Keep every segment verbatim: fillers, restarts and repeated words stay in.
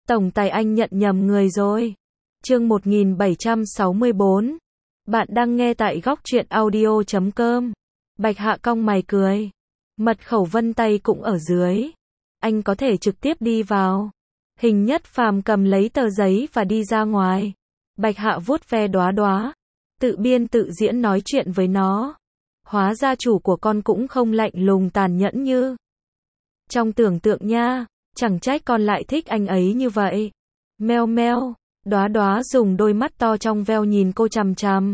Tổng tài anh nhận nhầm người rồi. Chương một nghìn bảy trăm sáu mươi bốn. Bạn đang nghe tại góc truyện audio chấm com. Bạch Hạ cong mày cười. Mật khẩu vân tay cũng ở dưới. Anh có thể trực tiếp đi vào. Hình Nhất Phàm cầm lấy tờ giấy và đi ra ngoài. Bạch Hạ vuốt ve đóa đóa, tự biên tự diễn nói chuyện với nó. Hóa ra chủ của con cũng không lạnh lùng tàn nhẫn như trong tưởng tượng nha, chẳng trách con lại thích anh ấy như vậy. Meo meo, đóa đóa dùng đôi mắt to trong veo nhìn cô chằm chằm.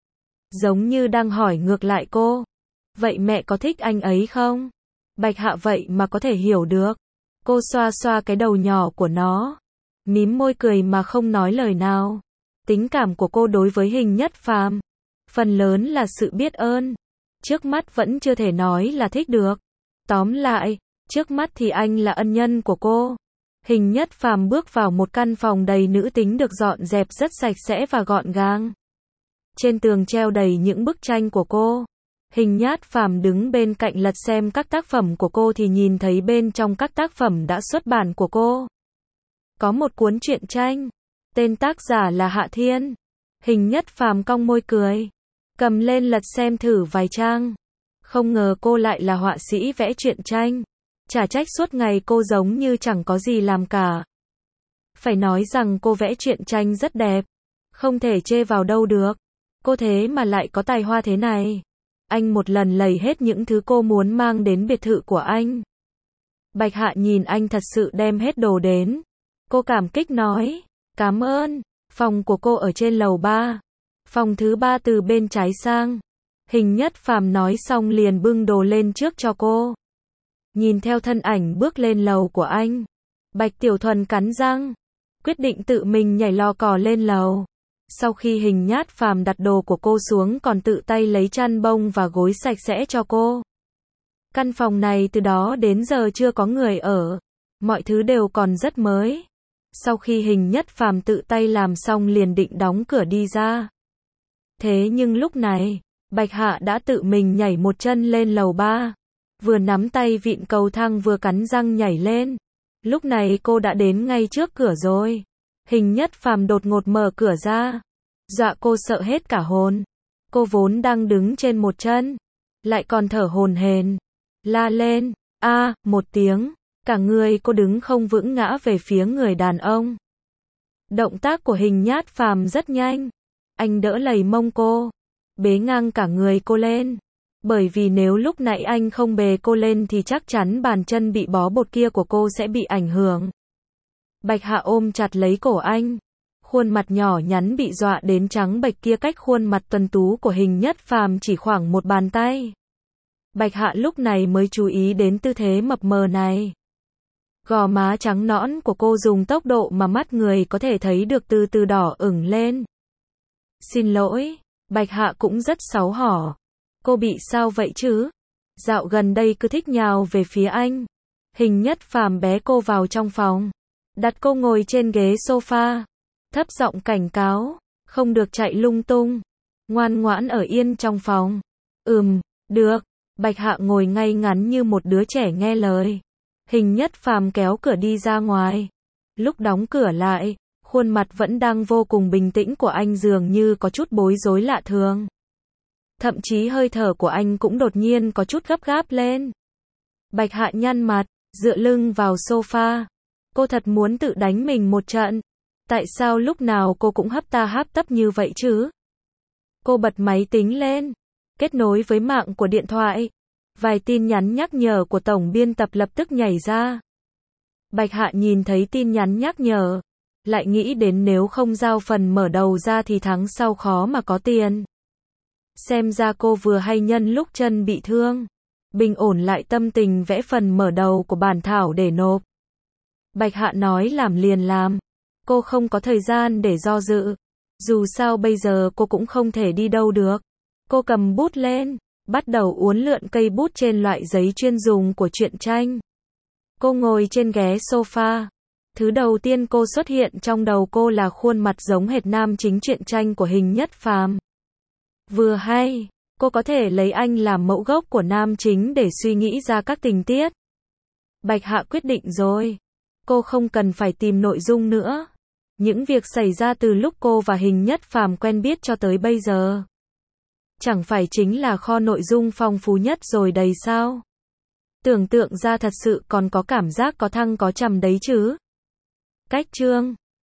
Giống như đang hỏi ngược lại cô. Vậy mẹ có thích anh ấy không? Bạch Hạ vậy mà có thể hiểu được. Cô xoa xoa cái đầu nhỏ của nó, mím môi cười mà không nói lời nào. Tình cảm của cô đối với Hình Nhất Phàm phần lớn là sự biết ơn. Trước mắt vẫn chưa thể nói là thích được. Tóm lại, trước mắt thì anh là ân nhân của cô. Hình Nhất Phàm bước vào một căn phòng đầy nữ tính được dọn dẹp rất sạch sẽ và gọn gàng. Trên tường treo đầy những bức tranh của cô. Hình Nhất Phàm đứng bên cạnh lật xem các tác phẩm của cô thì nhìn thấy bên trong các tác phẩm đã xuất bản của cô có một cuốn truyện tranh, tên tác giả là Hạ Thiên. Hình Nhất Phàm cong môi cười, cầm lên lật xem thử vài trang. Không ngờ cô lại là họa sĩ vẽ truyện tranh. Chả trách suốt ngày cô giống như chẳng có gì làm cả. Phải nói rằng cô vẽ truyện tranh rất đẹp, không thể chê vào đâu được. Cô thế mà lại có tài hoa thế này. Anh một lần lầy hết những thứ cô muốn mang đến biệt thự của anh. Bạch Hạ nhìn anh thật sự đem hết đồ đến. Cô cảm kích nói, cảm ơn. Phòng của cô ở trên lầu ba. Phòng thứ ba từ bên trái sang. Hình Nhất Phàm nói xong liền bưng đồ lên trước cho cô. Nhìn theo thân ảnh bước lên lầu của anh, Bạch Tiểu Thuần cắn răng, quyết định tự mình nhảy lò cò lên lầu. Sau khi Hình Nhất Phàm đặt đồ của cô xuống còn tự tay lấy chăn bông và gối sạch sẽ cho cô. Căn phòng này từ đó đến giờ chưa có người ở. Mọi thứ đều còn rất mới. Sau khi Hình Nhất Phàm tự tay làm xong liền định đóng cửa đi ra. Thế nhưng lúc này, Bạch Hạ đã tự mình nhảy một chân lên lầu ba. Vừa nắm tay vịn cầu thang vừa cắn răng nhảy lên. Lúc này cô đã đến ngay trước cửa rồi. Hình Nhất Phàm đột ngột mở cửa ra, dọa cô sợ hết cả hồn. Cô vốn đang đứng trên một chân, lại còn thở hổn hển, la lên, a, một tiếng, cả người cô đứng không vững ngã về phía người đàn ông. Động tác của Hình Nhất Phàm rất nhanh, anh đỡ lầy mông cô, bế ngang cả người cô lên. Bởi vì nếu lúc nãy anh không bế cô lên thì chắc chắn bàn chân bị bó bột kia của cô sẽ bị ảnh hưởng. Bạch Hạ ôm chặt lấy cổ anh, khuôn mặt nhỏ nhắn bị dọa đến trắng bệch kia cách khuôn mặt tuấn tú của Hình Nhất Phàm chỉ khoảng một bàn tay. Bạch Hạ lúc này mới chú ý đến tư thế mập mờ này. Gò má trắng nõn của cô dùng tốc độ mà mắt người có thể thấy được từ từ đỏ ửng lên. Xin lỗi, Bạch Hạ cũng rất xấu hổ. Cô bị sao vậy chứ? Dạo gần đây cứ thích nhào về phía anh. Hình Nhất Phàm bế cô vào trong phòng, đặt cô ngồi trên ghế sofa, thấp giọng cảnh cáo, không được chạy lung tung, ngoan ngoãn ở yên trong phòng. Ừm, được. Bạch Hạ ngồi ngay ngắn như một đứa trẻ nghe lời. Hình Nhất Phàm kéo cửa đi ra ngoài. Lúc đóng cửa lại, khuôn mặt vẫn đang vô cùng bình tĩnh của anh dường như có chút bối rối lạ thường. Thậm chí hơi thở của anh cũng đột nhiên có chút gấp gáp lên. Bạch Hạ nhăn mặt, dựa lưng vào sofa. Cô thật muốn tự đánh mình một trận. Tại sao lúc nào cô cũng hấp ta hấp tấp như vậy chứ? Cô bật máy tính lên, kết nối với mạng của điện thoại. Vài tin nhắn nhắc nhở của tổng biên tập lập tức nhảy ra. Bạch Hạ nhìn thấy tin nhắn nhắc nhở, lại nghĩ đến nếu không giao phần mở đầu ra thì tháng sau khó mà có tiền. Xem ra cô vừa hay nhân lúc chân bị thương, bình ổn lại tâm tình vẽ phần mở đầu của bản thảo để nộp. Bạch Hạ nói làm liền làm. Cô không có thời gian để do dự. Dù sao bây giờ cô cũng không thể đi đâu được. Cô cầm bút lên, bắt đầu uốn lượn cây bút trên loại giấy chuyên dùng của truyện tranh. Cô ngồi trên ghế sofa. Thứ đầu tiên cô xuất hiện trong đầu cô là khuôn mặt giống hệt nam chính truyện tranh của Hình Nhất Phàm. Vừa hay, cô có thể lấy anh làm mẫu gốc của nam chính để suy nghĩ ra các tình tiết. Bạch Hạ quyết định rồi. cô không cần phải tìm nội dung nữa. Những việc xảy ra từ lúc cô và Hình Nhất Phàm quen biết cho tới bây giờ. Chẳng phải chính là kho nội dung phong phú nhất rồi đầy sao? Tưởng tượng ra thật sự còn có cảm giác có thăng có trầm đấy chứ. Cách chương